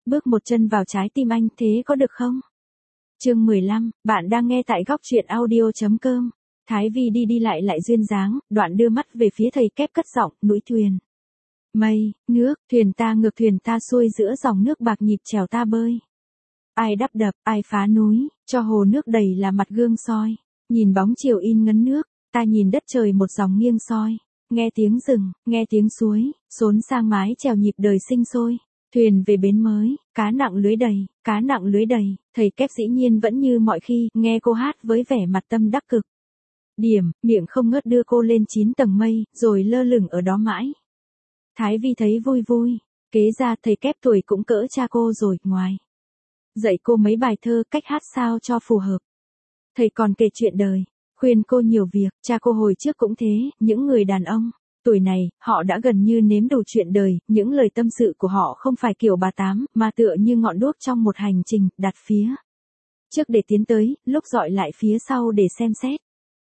bước một chân vào trái tim anh, thế có được không? Chương 15, bạn đang nghe tại góc truyện audio.com. Thái Vi đi lại duyên dáng, đoạn đưa mắt về phía thầy kép cất giọng, núi thuyền. Mây, nước, thuyền ta ngược thuyền ta xuôi giữa dòng nước bạc nhịp trèo ta bơi. Ai đắp đập, ai phá núi, cho hồ nước đầy là mặt gương soi. Nhìn bóng chiều in ngấn nước, ta nhìn đất trời một dòng nghiêng soi. Nghe tiếng rừng, nghe tiếng suối, xốn sang mái chèo nhịp đời sinh sôi. Thuyền về bến mới, cá nặng lưới đầy, thầy kép dĩ nhiên vẫn như mọi khi, nghe cô hát với vẻ mặt tâm đắc cực. Điểm, miệng không ngớt đưa cô lên 9 tầng mây, rồi lơ lửng ở đó mãi. Thái Vi thấy vui vui, kế ra thầy kép tuổi cũng cỡ cha cô rồi, ngoài. Dạy cô mấy bài thơ, cách hát sao cho phù hợp. Thầy còn kể chuyện đời, khuyên cô nhiều việc, cha cô hồi trước cũng thế, những người đàn ông tuổi này, họ đã gần như nếm đủ chuyện đời, những lời tâm sự của họ không phải kiểu bà tám, mà tựa như ngọn đuốc trong một hành trình, đặt phía trước để tiến tới, lúc dọi lại phía sau để xem xét.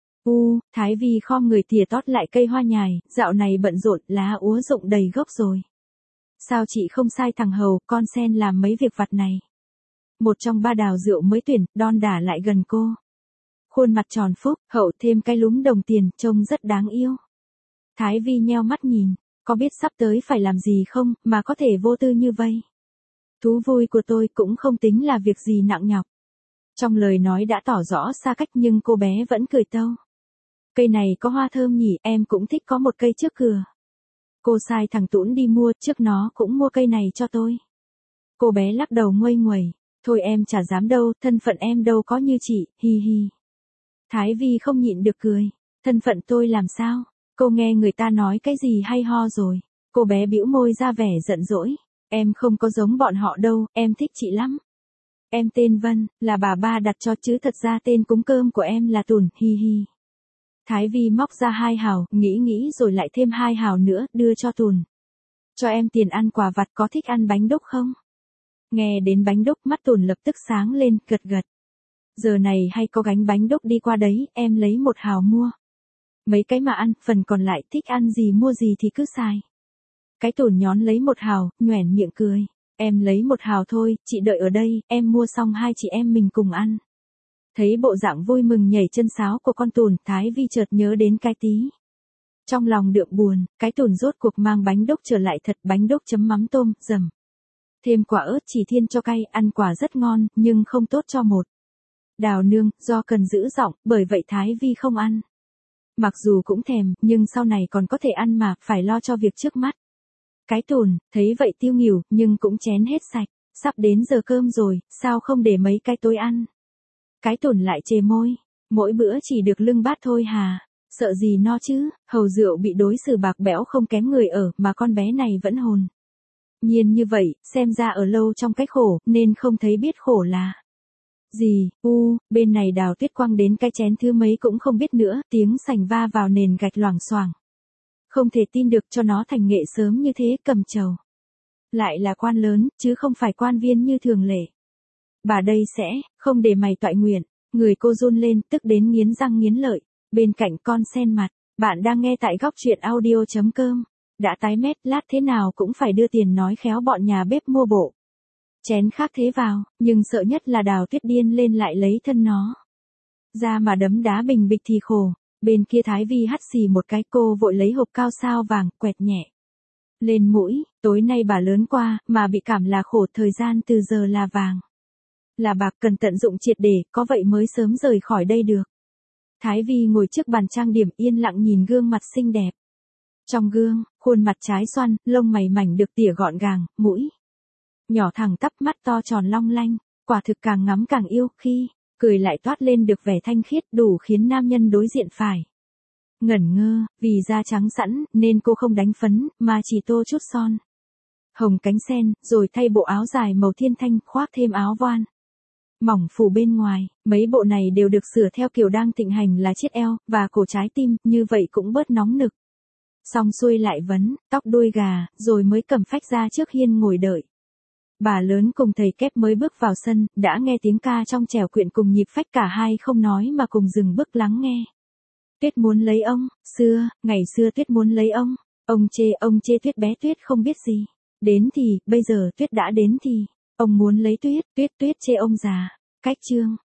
Thái Vi khom người tỉa tót lại cây hoa nhài, dạo này bận rộn, lá úa rụng đầy gốc rồi. Sao chị không sai thằng Hầu, con sen làm mấy việc vặt này? Một trong ba đào rượu mới tuyển, đon đả lại gần cô. Khuôn mặt tròn phúc, hậu thêm cái lúm đồng tiền, trông rất đáng yêu. Thái Vi nheo mắt nhìn, có biết sắp tới phải làm gì không, mà có thể vô tư như vây. Thú vui của tôi cũng không tính là việc gì nặng nhọc. Trong lời nói đã tỏ rõ xa cách nhưng cô bé vẫn cười tâu. Cây này có hoa thơm nhỉ, em cũng thích có một cây trước cửa. Cô sai thằng Tũn đi mua, trước nó cũng mua cây này cho tôi. Cô bé lắc đầu nguây nguẩy, thôi em chả dám đâu, thân phận em đâu có như chị, hi hi. Thái Vi không nhịn được cười, thân phận tôi làm sao? Cô nghe người ta nói cái gì hay ho rồi. Cô bé bĩu môi ra vẻ giận dỗi. Em không có giống bọn họ đâu, em thích chị lắm. Em tên Vân, là bà ba đặt cho chứ thật ra tên cúng cơm của em là Tùn, hi hi. Thái Vi móc ra 2 hào, nghĩ rồi lại thêm 2 hào nữa, đưa cho Tùn. Cho em tiền ăn quà vặt, có thích ăn bánh đúc không? Nghe đến bánh đúc, mắt Tùn lập tức sáng lên, gật. Giờ này hay có gánh bánh đúc đi qua đấy, em lấy 1 hào mua. Mấy cái mà ăn, phần còn lại thích ăn gì mua gì thì cứ xài. Cái Tùn nhón lấy 1 hào, nhoẻn miệng cười. Em lấy 1 hào thôi, chị đợi ở đây, em mua xong hai chị em mình cùng ăn. Thấy bộ dạng vui mừng nhảy chân sáo của con Tùn, Thái Vi chợt nhớ đến cái tí. Trong lòng đượm buồn, cái Tùn rốt cuộc mang bánh đúc trở lại thật, bánh đúc chấm mắm tôm, dầm. Thêm quả ớt chỉ thiên cho cay, ăn quả rất ngon, nhưng không tốt cho một. Đào nương, do cần giữ giọng, bởi vậy Thái Vi không ăn. Mặc dù cũng thèm, nhưng sau này còn có thể ăn mà, phải lo cho việc trước mắt. Cái Tùn, thấy vậy tiêu nghỉu, nhưng cũng chén hết sạch. Sắp đến giờ cơm rồi, sao không để mấy cái tối ăn? Cái Tùn lại chề môi, mỗi bữa chỉ được lưng bát thôi hà, sợ gì no chứ, Hầu rượu bị đối xử bạc bẽo không kém người ở, mà con bé này vẫn hồn nhiên như vậy, xem ra ở lâu trong cái khổ, nên không thấy biết khổ là gì. Bên này Đào Tuyết quăng đến cái chén thứ mấy cũng không biết nữa, tiếng sành va vào nền gạch loảng xoảng. Không thể tin được cho nó thành nghệ sớm như thế, cầm trầu. Lại là quan lớn, chứ không phải quan viên như thường lệ. Bà đây sẽ, không để mày toại nguyện. Người cô run lên, tức đến nghiến răng nghiến lợi. Bên cạnh con sen mặt, bạn đang nghe tại góc truyện audio.com. Đã tái mét, lát thế nào cũng phải đưa tiền nói khéo bọn nhà bếp mua bộ. Chén khác thế vào, nhưng sợ nhất là Đào Tuyết điên lên lại lấy thân nó ra mà đấm đá bình bịch thì khổ. Bên kia Thái Vi hắt xì một cái, cô vội lấy hộp cao sao vàng, quẹt nhẹ lên mũi. Tối nay bà lớn qua, mà bị cảm là khổ, thời gian từ giờ là vàng. Là bạc, cần tận dụng triệt để, có vậy mới sớm rời khỏi đây được. Thái Vi ngồi trước bàn trang điểm yên lặng nhìn gương mặt xinh đẹp. Trong gương, khuôn mặt trái xoăn, lông mày mảnh được tỉa gọn gàng, mũi nhỏ thẳng tắp, mắt to tròn long lanh, quả thực càng ngắm càng yêu, khi cười lại toát lên được vẻ thanh khiết, đủ khiến nam nhân đối diện phải ngẩn ngơ. Vì da trắng sẵn, nên cô không đánh phấn, mà chỉ tô chút son hồng cánh sen, rồi thay bộ áo dài màu thiên thanh, khoác thêm áo voan mỏng phủ bên ngoài. Mấy bộ này đều được sửa theo kiểu đang thịnh hành là chiết eo, và cổ trái tim, như vậy cũng bớt nóng nực. Xong xuôi lại vấn, tóc đuôi gà, rồi mới cầm phách ra trước hiên ngồi đợi. Bà lớn cùng thầy kép mới bước vào sân, đã nghe tiếng ca trong trẻo quyện cùng nhịp phách, cả hai không nói mà cùng dừng bước lắng nghe. Tuyết muốn lấy ông, ngày xưa Tuyết muốn lấy ông chê Tuyết bé Tuyết không biết gì. Đến thì, bây giờ Tuyết đã đến thì, Ông muốn lấy Tuyết, Tuyết chê ông già. Cách chương